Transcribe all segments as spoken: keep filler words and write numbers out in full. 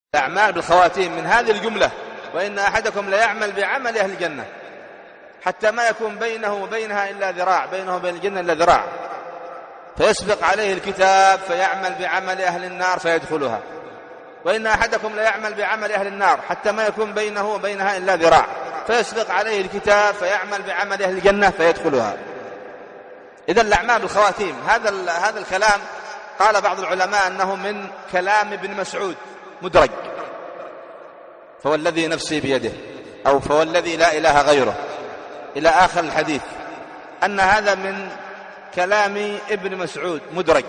الأعمال بالخواتيم من هذه الجملة: وإن أحدكم ليعمل بعمل أهل الجنة حتى ما يكون بينه وبينها إلا ذراع، بينه وبين الجنة إلا ذراع، فيسبق عليه الكتاب فيعمل بعمل أهل النار فيدخلها. وإن أحدكم ليعمل بعمل أهل النار حتى ما يكون بينه وبينها إلا ذراع، فيسبق عليه الكتاب فيعمل بعمل أهل الجنة فيدخلها. إذن الأعمال بالخواتيم. هذا هذا الكلام قال بعض العلماء أنه من كلام ابن مسعود مدرج، فوالذي نفسي بيده، أو فوالذي لا إله غيره، إلى آخر الحديث، أن هذا من كلام ابن مسعود مدرج،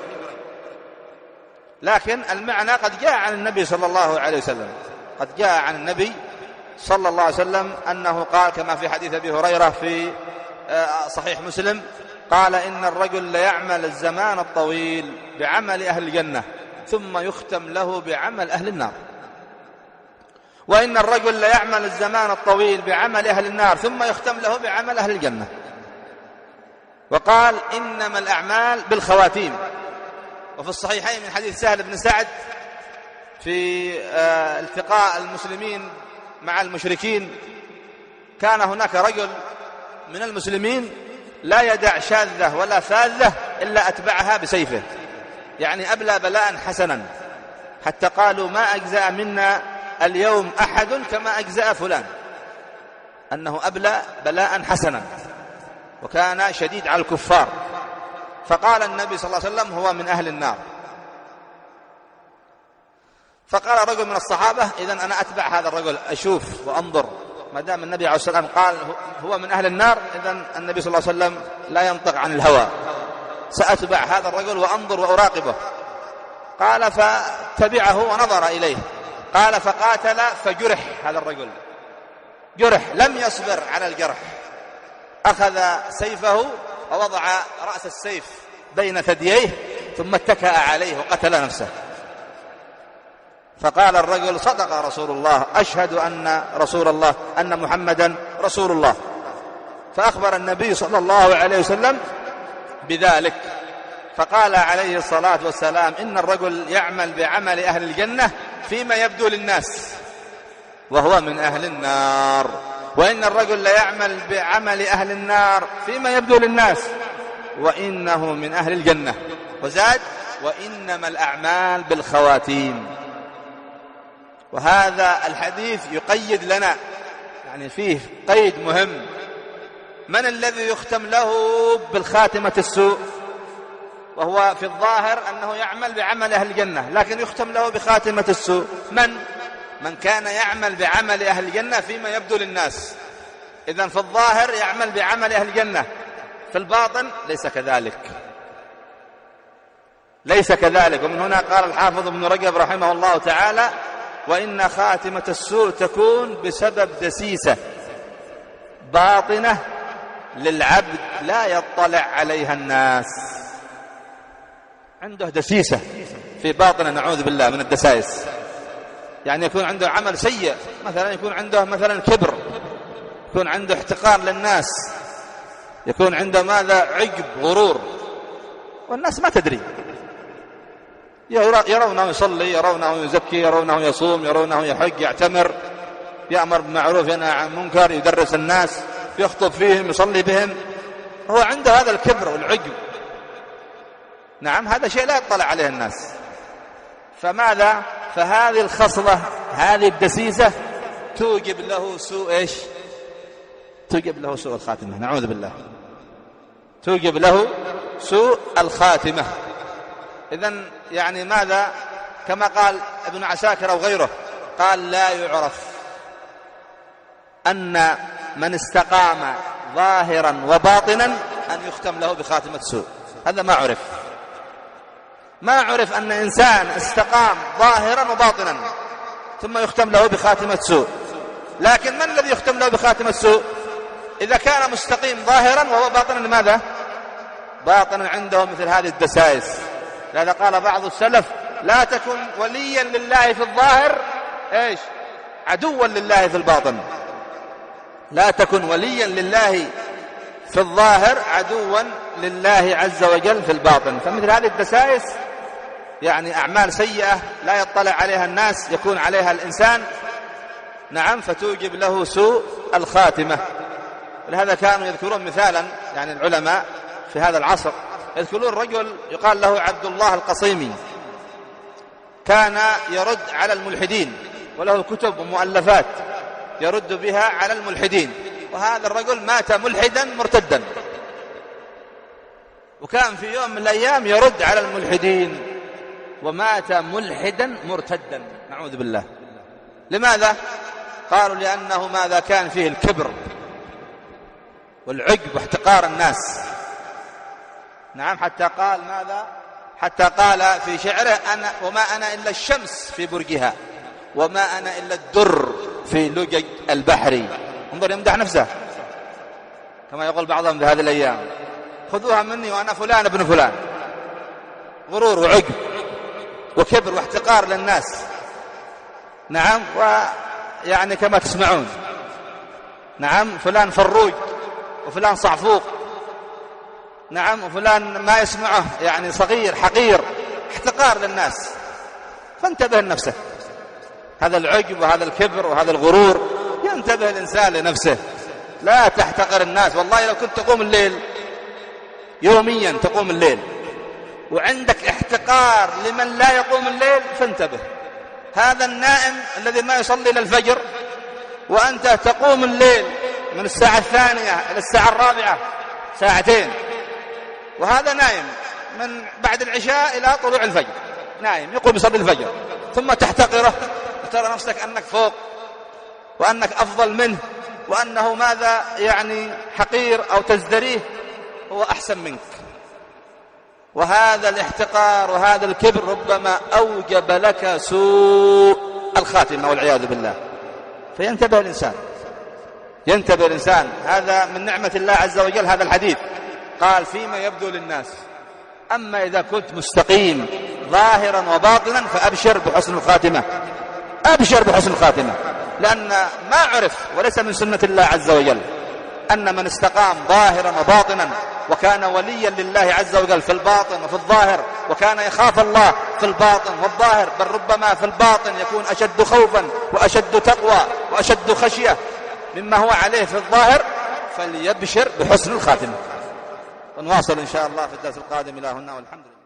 لكن المعنى قد جاء عن النبي صلى الله عليه وسلم، قد جاء عن النبي صلى الله عليه وسلم أنه قال كما في حديث أبي هريرة في صحيح مسلم، قال: إن الرجل ليعمل الزمان الطويل بعمل أهل الجنة ثم يختم له بعمل أهل النار، وإن الرجل ليعمل الزمان الطويل بعمل أهل النار ثم يختم له بعمل أهل الجنة. وقال: إنما الأعمال بالخواتيم. وفي الصحيحين من حديث سهل بن سعد في التقاء المسلمين مع المشركين، كان هناك رجل من المسلمين لا يدع شاذة ولا فاذة إلا أتبعها بسيفه، يعني أبلى بلاء حسنا، حتى قالوا: ما أجزأ منا اليوم أحد كما أجزأ فلان، أنه أبلى بلاء حسنا، وكان شديد على الكفار. فقال النبي صلى الله عليه وسلم: هو من أهل النار. فقال رجل من الصحابة: إذن أنا أتبع هذا الرجل، أشوف وأنظر، ما دام النبي عليه الصلاة والسلام قال هو من أهل النار، إذن النبي صلى الله عليه وسلم لا ينطق عن الهوى، سأتبع هذا الرجل وأنظر وأراقبه. قال: فتبعه ونظر إليه. قال: فقاتل فجرح هذا الرجل، جرح، لم يصبر على الجرح، أخذ سيفه ووضع رأس السيف بين ثدييه ثم اتكأ عليه وقتل نفسه. فقال الرجل: صدق رسول الله، أشهد أن رسول الله أن محمدا رسول الله. فأخبر النبي صلى الله عليه وسلم بذلك، فقال عليه الصلاة والسلام: إن الرجل يعمل بعمل أهل الجنة فيما يبدو للناس وهو من أهل النار، وإن الرجل ليعمل بعمل أهل النار فيما يبدو للناس وإنه من أهل الجنة. وزاد: وإنما الأعمال بالخواتيم. وهذا الحديث يقيد لنا، يعني فيه قيد مهم: من الذي يختم له بالخاتمة السوء؟ وهو في الظاهر أنه يعمل بعمل أهل الجنة، لكن يختم له بخاتمة السوء. من؟ من كان يعمل بعمل أهل الجنة فيما يبدو للناس. إذن في الظاهر يعمل بعمل أهل الجنة، في الباطن ليس كذلك، ليس كذلك. ومن هنا قال الحافظ ابن رجب رحمه الله تعالى: وإن خاتمة السوء تكون بسبب دسيسة باطنة للعبد لا يطلع عليها الناس. عنده دسيسة في باطنه، نعوذ بالله من الدسائس، يعني يكون عنده عمل سيء، مثلا يكون عنده مثلا كبر، يكون عنده احتقار للناس، يكون عنده ماذا؟ عجب، غرور، والناس ما تدري، يرونه يصلي، يرونه يزكي، يرونه يصوم، يرونه يحج، يعتمر، يأمر بالمعروف ينهى عن المنكر، يدرس الناس، يخطب فيهم، يصلي بهم، هو عنده هذا الكبر والعجب. نعم، هذا شيء لا يطلع عليه الناس. فماذا؟ فهذه الخصلة، هذه الدسيسة توجب له سوء إيش؟ توجب له سوء الخاتمة، نعوذ بالله، توجب له سوء الخاتمة. إذن يعني ماذا؟ كما قال ابن عساكر أو غيره، قال: لا يعرف أن من استقام ظاهرا وباطنا أن يختم له بخاتمة سوء. هذا ما عرف، ما عرف أن إنسان استقام ظاهرا وباطنا ثم يختم له بخاتمة سوء. لكن من الذي يختم له بخاتمة سوء؟ إذا كان مستقيم ظاهرا وهو باطنا ماذا؟ باطنا عنده مثل هذه الدسائس. لذا قال بعض السلف: لا تكن وليا لله في الظاهر إيش؟ عدوا لله في الباطن. لا تكن وليا لله في الظاهر عدوا لله عز وجل في الباطن. فمثل هذه الدسائس يعني أعمال سيئة لا يطلع عليها الناس يكون عليها الإنسان، نعم، فتوجب له سوء الخاتمة. ولهذا كانوا يذكرون مثالا، يعني العلماء في هذا العصر يذكرون رجل يقال له عبد الله القصيمي، كان يرد على الملحدين وله كتب ومؤلفات يرد بها على الملحدين، وهذا الرجل مات ملحدا مرتدا، وكان في يوم من الأيام يرد على الملحدين ومات ملحدا مرتدا، نعوذ بالله. لماذا؟ قالوا لأنه ماذا كان فيه الكبر والعجب واحتقار الناس، نعم، حتى قال ماذا؟ حتى قال في شعره: أنا وما أنا إلا الشمس في برجها وما أنا إلا الدر في لجج البحر. انظر يمدح نفسه كما يقول بعضهم في هذه الأيام: خذوها مني وأنا فلان ابن فلان. غرور وعجب وكبر واحتقار للناس، نعم، ويعني كما تسمعون، نعم، فلان فروج وفلان صعفوق، نعم، وفلان ما يسمعه يعني صغير حقير، احتقار للناس. فانتبه لنفسه، هذا العجب وهذا الكبر وهذا الغرور، ينتبه الإنسان لنفسه، لا تحتقر الناس. والله لو كنت تقوم الليل يوميا، تقوم الليل وعندك احتقار لمن لا يقوم الليل، فانتبه. هذا النائم الذي ما يصلي للفجر وأنت تقوم الليل من الساعة الثانية إلى الساعة الرابعة، ساعتين، وهذا نايم من بعد العشاء إلى طلوع الفجر، نايم يقوم يصلي الفجر، ثم تحتقره وترى نفسك أنك فوق وأنك أفضل منه وأنه ماذا يعني حقير أو تزدريه، هو أحسن منك. وهذا الاحتقار وهذا الكبر ربما أوجب لك سوء الخاتمة والعياذ بالله. فينتبه الإنسان، ينتبه الإنسان. هذا من نعمة الله عز وجل. هذا الحديث قال: فيما يبدو للناس، أما إذا كنت مستقيم ظاهرا وباطنا فأبشر بحسن الخاتمة، أبشر بحسن الخاتمة. لأن ما عرف وليس من سنة الله عز وجل أن من استقام ظاهرا وباطنا وكان وليا لله عز وجل في الباطن وفي الظاهر، وكان يخاف الله في الباطن والظاهر، بل ربما في الباطن يكون أشد خوفا وأشد تقوى وأشد خشية مما هو عليه في الظاهر، فليبشر بحسن الخاتمة. ونواصل إن شاء الله في الدرس القادم. إلى هنا والحمد لله.